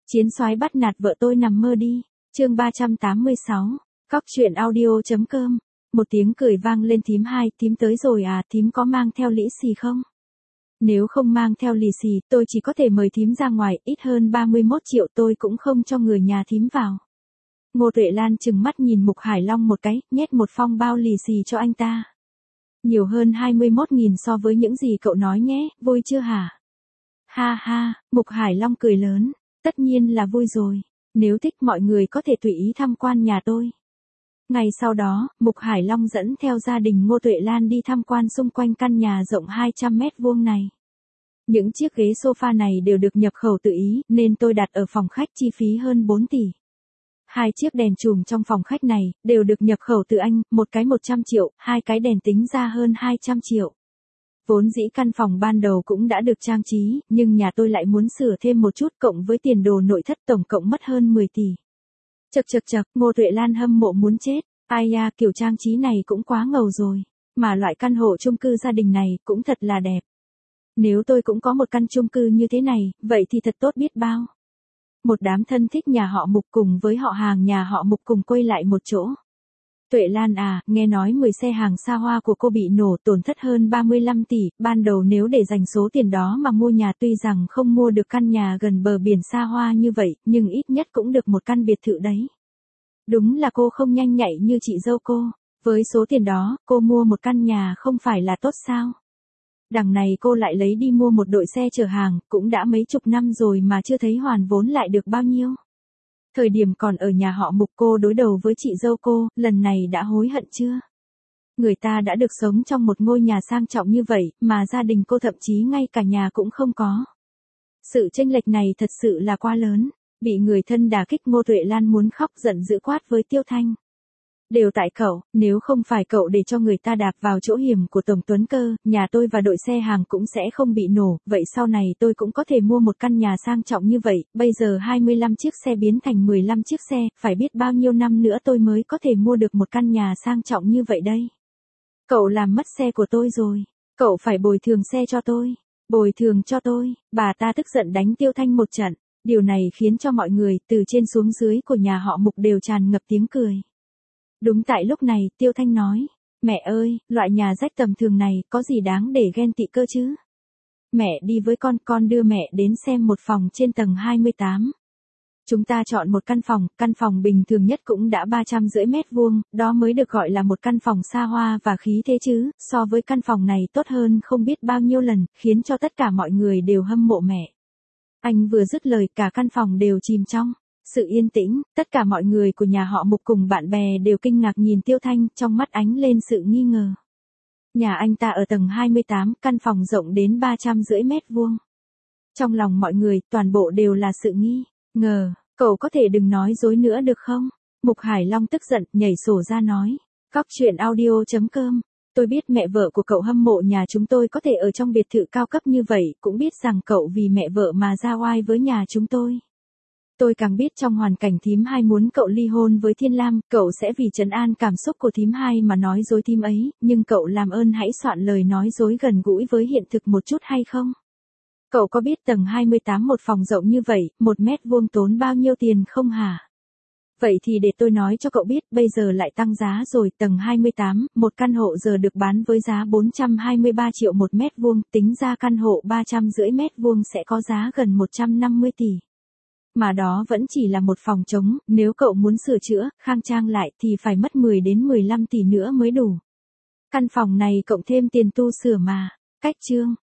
Chiến soái bắt nạt vợ tôi nằm mơ đi. Chương 386. Cóc truyện audio.com. Một tiếng cười vang lên. Thím hai, thím tới rồi à, thím có mang theo lĩ xì không? Nếu không mang theo lì xì, tôi chỉ có thể mời thím ra ngoài, ít hơn 31 triệu tôi cũng không cho người nhà thím vào. Ngô Tuệ Lan trừng mắt nhìn Mục Hải Long một cái, nhét một phong bao lì xì cho anh ta. Nhiều hơn 21.000 so với những gì cậu nói nhé, vui chưa hả? Ha ha, Mục Hải Long cười lớn, tất nhiên là vui rồi, nếu thích mọi người có thể tùy ý tham quan nhà tôi. Ngày sau đó, Mục Hải Long dẫn theo gia đình Ngô Tuệ Lan đi tham quan xung quanh căn nhà rộng 200 mét vuông này. Những chiếc ghế sofa này đều được nhập khẩu tự Ý, nên tôi đặt ở phòng khách chi phí hơn 4 tỷ. 2 chiếc đèn chùm trong phòng khách này, đều được nhập khẩu từ Anh, một cái 100 triệu, 2 cái đèn tính ra hơn 200 triệu. Vốn dĩ căn phòng ban đầu cũng đã được trang trí, nhưng nhà tôi lại muốn sửa thêm một chút cộng với tiền đồ nội thất tổng cộng mất hơn 10 tỷ. Chậc, Ngô Tuệ Lan hâm mộ muốn chết, ai da kiểu trang trí này cũng quá ngầu rồi, mà loại căn hộ chung cư gia đình này cũng thật là đẹp. Nếu tôi cũng có một căn chung cư như thế này, vậy thì thật tốt biết bao. Một đám thân thích nhà họ Mục cùng với họ hàng nhà họ Mục cùng quay lại một chỗ. Tuệ Lan à, nghe nói 10 xe hàng xa hoa của cô bị nổ tổn thất hơn 35 tỷ, ban đầu nếu để dành số tiền đó mà mua nhà tuy rằng không mua được căn nhà gần bờ biển xa hoa như vậy, nhưng ít nhất cũng được một căn biệt thự đấy. Đúng là cô không nhanh nhạy như chị dâu cô, với số tiền đó, cô mua một căn nhà không phải là tốt sao? Đằng này cô lại lấy đi mua một đội xe chở hàng, cũng đã mấy chục năm rồi mà chưa thấy hoàn vốn lại được bao nhiêu. Thời điểm còn ở nhà họ Mục cô đối đầu với chị dâu cô, lần này đã hối hận chưa? Người ta đã được sống trong một ngôi nhà sang trọng như vậy, mà gia đình cô thậm chí ngay cả nhà cũng không có. Sự chênh lệch này thật sự là quá lớn, bị người thân đả kích. Ngô Tuệ Lan muốn khóc, giận dữ quát với Tiêu Thanh. Đều tại cậu, nếu không phải cậu để cho người ta đạp vào chỗ hiểm của Tổng Tuấn Cơ, nhà tôi và đội xe hàng cũng sẽ không bị nổ, vậy sau này tôi cũng có thể mua một căn nhà sang trọng như vậy, bây giờ 25 chiếc xe biến thành 15 chiếc xe, phải biết bao nhiêu năm nữa tôi mới có thể mua được một căn nhà sang trọng như vậy đây. Cậu làm mất xe của tôi rồi, cậu phải bồi thường xe cho tôi, bồi thường cho tôi. Bà ta tức giận đánh Tiêu Thanh một trận, điều này khiến cho mọi người từ trên xuống dưới của nhà họ Mục đều tràn ngập tiếng cười. Đúng tại lúc này, Tiêu Thanh nói, mẹ ơi, loại nhà rách tầm thường này, có gì đáng để ghen tị cơ chứ? Mẹ đi với con đưa mẹ đến xem một phòng trên tầng 28. Chúng ta chọn một căn phòng bình thường nhất cũng đã 350 mét vuông, đó mới được gọi là một căn phòng xa hoa và khí thế chứ, so với căn phòng này tốt hơn không biết bao nhiêu lần, khiến cho tất cả mọi người đều hâm mộ mẹ. Anh vừa dứt lời cả căn phòng đều chìm trong sự yên tĩnh, tất cả mọi người của nhà họ Mục cùng bạn bè đều kinh ngạc nhìn Tiêu Thanh, trong mắt ánh lên sự nghi ngờ. Nhà anh ta ở tầng 28, căn phòng rộng đến 350 mét vuông. Trong lòng mọi người, toàn bộ đều là sự nghi ngờ, cậu có thể đừng nói dối nữa được không? Mục Hải Long tức giận, nhảy sổ ra nói. Cóc truyện audio.com. Tôi biết mẹ vợ của cậu hâm mộ nhà chúng tôi có thể ở trong biệt thự cao cấp như vậy, cũng biết rằng cậu vì mẹ vợ mà ra oai với nhà chúng tôi. Tôi càng biết trong hoàn cảnh thím hai muốn cậu ly hôn với Thiên Lam, cậu sẽ vì trấn an cảm xúc của thím hai mà nói dối thím ấy, nhưng cậu làm ơn hãy soạn lời nói dối gần gũi với hiện thực một chút hay không? Cậu có biết tầng 28 một phòng rộng như vậy, 1 mét vuông tốn bao nhiêu tiền không hả? Vậy thì để tôi nói cho cậu biết, bây giờ lại tăng giá rồi, tầng 28, một căn hộ giờ được bán với giá 423 triệu 1 mét vuông, tính ra căn hộ 350 mét vuông sẽ có giá gần 150 tỷ. Mà đó vẫn chỉ là một phòng trống, nếu cậu muốn sửa chữa, khang trang lại thì phải mất 10 đến 15 tỷ nữa mới đủ. Căn phòng này cộng thêm tiền tu sửa mà. Cách chương.